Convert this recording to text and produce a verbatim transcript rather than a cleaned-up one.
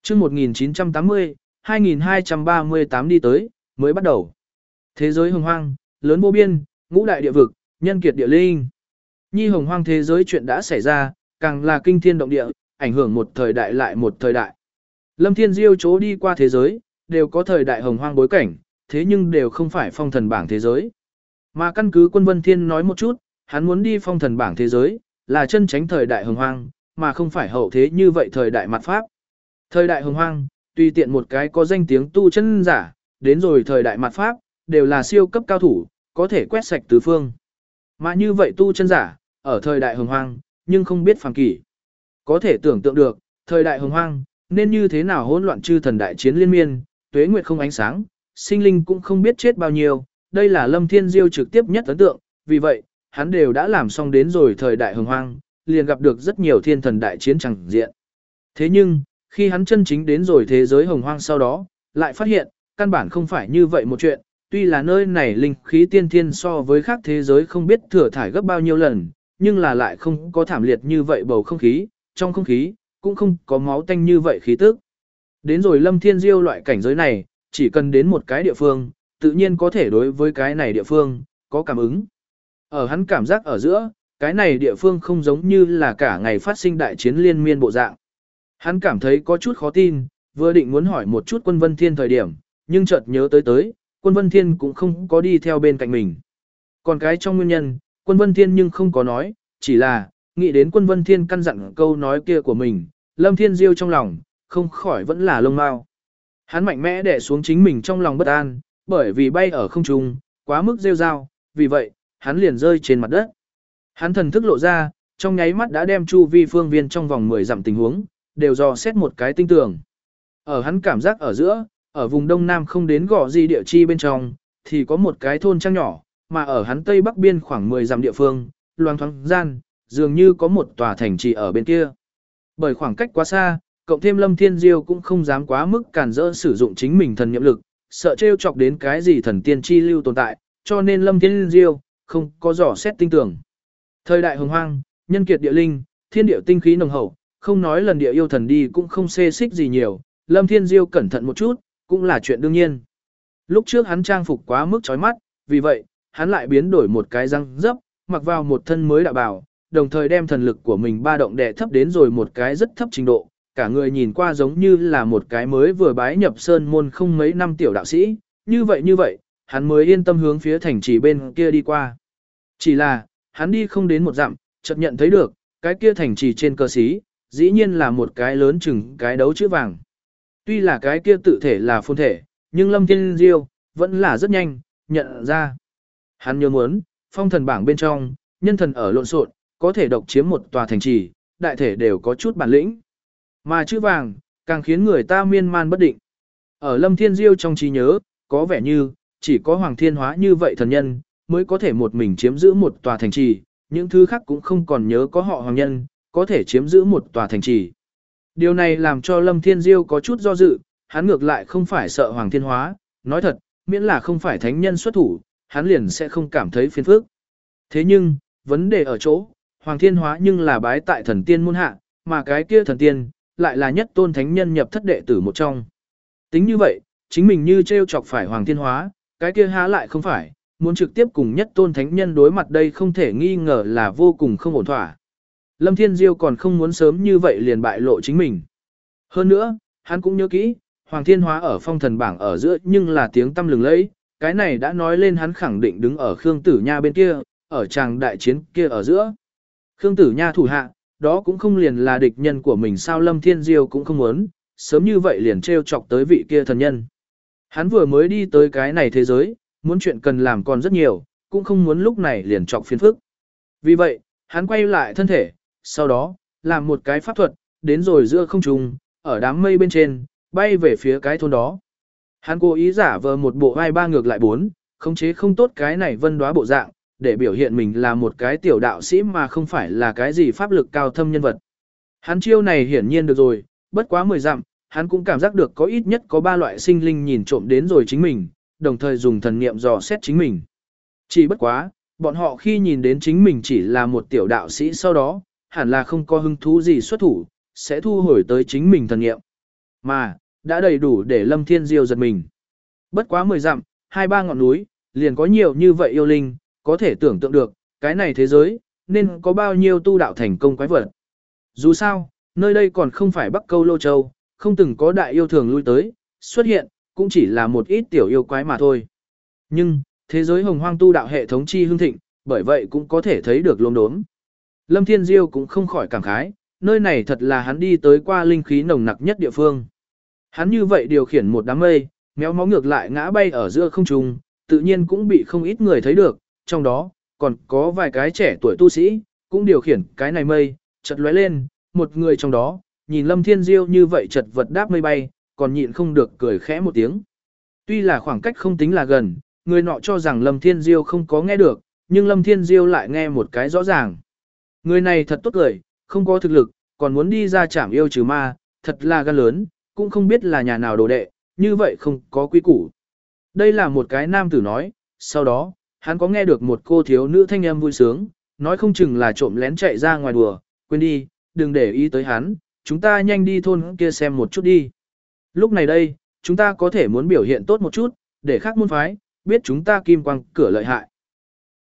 chương một nghìn chín trăm tám mươi, hai nghìn hai trăm ba mươi tám đi tới, mới bắt đầu. Thế giới hồng hoang, lớn vô biên, ngũ đại địa vực, nhân kiệt địa linh. Nhi hồng hoang thế giới chuyện đã xảy ra, càng là kinh thiên động địa, ảnh hưởng một thời đại lại một thời đại. Lâm Thiên Diêu chỗ đi qua thế giới, đều có thời đại hồng hoang bối cảnh, thế nhưng đều không phải phong thần bảng thế giới. Mà căn cứ Quân Vân Thiên nói một chút, hắn muốn đi phong thần bảng thế giới, là chân tránh thời đại hồng hoang, mà không phải hậu thế như vậy thời đại mặt pháp. Thời đại hồng hoang, tùy tiện một cái có danh tiếng tu chân giả, đến rồi thời đại mặt pháp, đều là siêu cấp cao thủ, có thể quét sạch tứ phương. Mà như vậy tu chân giả, ở thời đại hồng hoang, nhưng không biết phàm kỷ. Có thể tưởng tượng được, thời đại hồng hoang, nên như thế nào hỗn loạn chư thần đại chiến liên miên, tuế nguyệt không ánh sáng, sinh linh cũng không biết chết bao nhiêu, đây là Lâm Thiên Diêu trực tiếp nhất ấn tượng, vì vậy, hắn đều đã làm xong đến rồi thời đại hồng hoang, liền gặp được rất nhiều thiên thần đại chiến chẳng diện. Thế nhưng, khi hắn chân chính đến rồi thế giới hồng hoang sau đó, lại phát hiện, căn bản không phải như vậy một chuyện, tuy là nơi này linh khí tiên thiên so với khác thế giới không biết thừa thải gấp bao nhiêu lần, nhưng là lại không có thảm liệt như vậy bầu không khí, trong không khí, cũng không có máu tanh như vậy khí tức. Đến rồi Lâm Thiên Diêu loại cảnh giới này, chỉ cần đến một cái địa phương, tự nhiên có thể đối với cái này địa phương, có cảm ứng. Ở hắn cảm giác ở giữa, cái này địa phương không giống như là cả ngày phát sinh đại chiến liên miên bộ dạng. Hắn cảm thấy có chút khó tin, vừa định muốn hỏi một chút Quân Vân Thiên thời điểm, nhưng chợt nhớ tới tới, Quân Vân Thiên cũng không có đi theo bên cạnh mình. Còn cái trong nguyên nhân, Quân Vân Thiên nhưng không có nói, chỉ là, nghĩ đến Quân Vân Thiên căn dặn câu nói kia của mình, Lâm Thiên Diêu trong lòng, không khỏi vẫn là lông mao. Hắn mạnh mẽ đè xuống chính mình trong lòng bất an, bởi vì bay ở không trung, quá mức rêu rao, vì vậy, hắn liền rơi trên mặt đất. Hắn thần thức lộ ra, trong nháy mắt đã đem chu vi phương viên trong vòng mười dặm tình huống, đều dò xét một cái tinh tường. Ở hắn cảm giác ở giữa, ở vùng đông nam không đến gò gì địa chi bên trong, thì có một cái thôn trang nhỏ, mà ở hắn tây bắc biên khoảng mười dặm địa phương, loang thoáng gian, dường như có một tòa thành trì ở bên kia. Bởi khoảng cách quá xa, cộng thêm Lâm Thiên Diêu cũng không dám quá mức cản rỡ sử dụng chính mình thần nhiệm lực, sợ trêu chọc đến cái gì thần tiên chi lưu tồn tại, cho nên Lâm Thiên Diêu không có dò xét tinh tường. Thời đại hồng hoang, nhân kiệt địa linh, thiên địa tinh khí nồng hậu, không nói lần địa yêu thần đi cũng không xê xích gì nhiều, Lâm Thiên Diêu cẩn thận một chút, cũng là chuyện đương nhiên. Lúc trước hắn trang phục quá mức chói mắt, vì vậy, hắn lại biến đổi một cái răng dấp, mặc vào một thân mới đạo bào, đồng thời đem thần lực của mình ba động đè thấp đến rồi một cái rất thấp trình độ, cả người nhìn qua giống như là một cái mới vừa bái nhập sơn môn không mấy năm tiểu đạo sĩ, như vậy như vậy, hắn mới yên tâm hướng phía thành trì bên kia đi qua. Chỉ là, hắn đi không đến một dặm, chợt nhận thấy được, cái kia thành trì trên cờ xí, dĩ nhiên là một cái lớn chừng cái đấu chữ vàng. Tuy là cái kia tự thể là phồn thể, nhưng Lâm Thiên Diêu vẫn là rất nhanh, nhận ra. Hắn nhớ muốn, phong thần bảng bên trong, nhân thần ở lộn xộn, có thể độc chiếm một tòa thành trì, đại thể đều có chút bản lĩnh. Mà chữ vàng, càng khiến người ta miên man bất định. Ở Lâm Thiên Diêu trong trí nhớ, có vẻ như, chỉ có Hoàng Thiên Hóa như vậy thần nhân, mới có thể một mình chiếm giữ một tòa thành trì, những thứ khác cũng không còn nhớ có họ Hoàng Nhân, có thể chiếm giữ một tòa thành trì. Điều này làm cho Lâm Thiên Diêu có chút do dự, hắn ngược lại không phải sợ Hoàng Thiên Hóa, nói thật, miễn là không phải thánh nhân xuất thủ, hắn liền sẽ không cảm thấy phiền phức. Thế nhưng, vấn đề ở chỗ, Hoàng Thiên Hóa nhưng là bái tại thần tiên môn hạ, mà cái kia thần tiên, lại là nhất tôn thánh nhân nhập thất đệ tử một trong. Tính như vậy, chính mình như trêu chọc phải Hoàng Thiên Hóa, cái kia há lại không phải, muốn trực tiếp cùng nhất tôn thánh nhân đối mặt đây không thể nghi ngờ là vô cùng không ổn thỏa. Lâm Thiên Diêu còn không muốn sớm như vậy liền bại lộ chính mình. Hơn nữa, hắn cũng nhớ kỹ, Hoàng Thiên Hóa ở phong thần bảng ở giữa nhưng là tiếng tâm lừng lẫy, cái này đã nói lên hắn khẳng định đứng ở Khương Tử Nha bên kia, ở tràng đại chiến kia ở giữa. Khương Tử Nha thủ hạ, đó cũng không liền là địch nhân của mình sao Lâm Thiên Diêu cũng không muốn, sớm như vậy liền trêu chọc tới vị kia thần nhân. Hắn vừa mới đi tới cái này thế giới, muốn chuyện cần làm còn rất nhiều, cũng không muốn lúc này liền chọc phiền phức. Vì vậy, hắn quay lại thân thể, sau đó, làm một cái pháp thuật, đến rồi giữa không trung, ở đám mây bên trên, bay về phía cái thôn đó. Hắn cố ý giả vờ một bộ vai ba ngược lại bốn, khống chế không tốt cái này vân đoá bộ dạng, để biểu hiện mình là một cái tiểu đạo sĩ mà không phải là cái gì pháp lực cao thâm nhân vật. Hắn chiêu này hiển nhiên được rồi, bất quá mười dặm, hắn cũng cảm giác được có ít nhất có ba loại sinh linh nhìn trộm đến rồi chính mình, đồng thời dùng thần niệm dò xét chính mình. Chỉ bất quá, bọn họ khi nhìn đến chính mình chỉ là một tiểu đạo sĩ sau đó, hẳn là không có hứng thú gì xuất thủ, sẽ thu hồi tới chính mình thần niệm. Mà, đã đầy đủ để Lâm Thiên Diêu giật mình. Bất quá mười dặm, hai ba ngọn núi, liền có nhiều như vậy yêu linh, có thể tưởng tượng được, cái này thế giới, nên có bao nhiêu tu đạo thành công quái vật. Dù sao, nơi đây còn không phải Bắc Câu Lô Châu, không từng có đại yêu thường lui tới, xuất hiện, cũng chỉ là một ít tiểu yêu quái mà thôi. Nhưng, thế giới hồng hoang tu đạo hệ thống chi hưng thịnh, bởi vậy cũng có thể thấy được lốm đốm. Lâm Thiên Diêu cũng không khỏi cảm khái, nơi này thật là hắn đi tới qua linh khí nồng nặc nhất địa phương. Hắn như vậy điều khiển một đám mây, méo mó ngược lại ngã bay ở giữa không trung, tự nhiên cũng bị không ít người thấy được, trong đó, còn có vài cái trẻ tuổi tu sĩ, cũng điều khiển cái này mây, chợt lóe lên, một người trong đó, nhìn Lâm Thiên Diêu như vậy chật vật đáp mây bay, còn nhịn không được cười khẽ một tiếng. Tuy là khoảng cách không tính là gần, người nọ cho rằng Lâm Thiên Diêu không có nghe được, nhưng Lâm Thiên Diêu lại nghe một cái rõ ràng. Người này thật tốt cười, không có thực lực, còn muốn đi ra chảm yêu trừ ma, thật là gan lớn, cũng không biết là nhà nào đồ đệ, như vậy không có quy củ. Đây là một cái nam tử nói, sau đó, hắn có nghe được một cô thiếu nữ thanh âm vui sướng, nói không chừng là trộm lén chạy ra ngoài đùa, quên đi, đừng để ý tới hắn, chúng ta nhanh đi thôn kia xem một chút đi. Lúc này đây, chúng ta có thể muốn biểu hiện tốt một chút, để khác môn phái, biết chúng ta kim quang cửa lợi hại.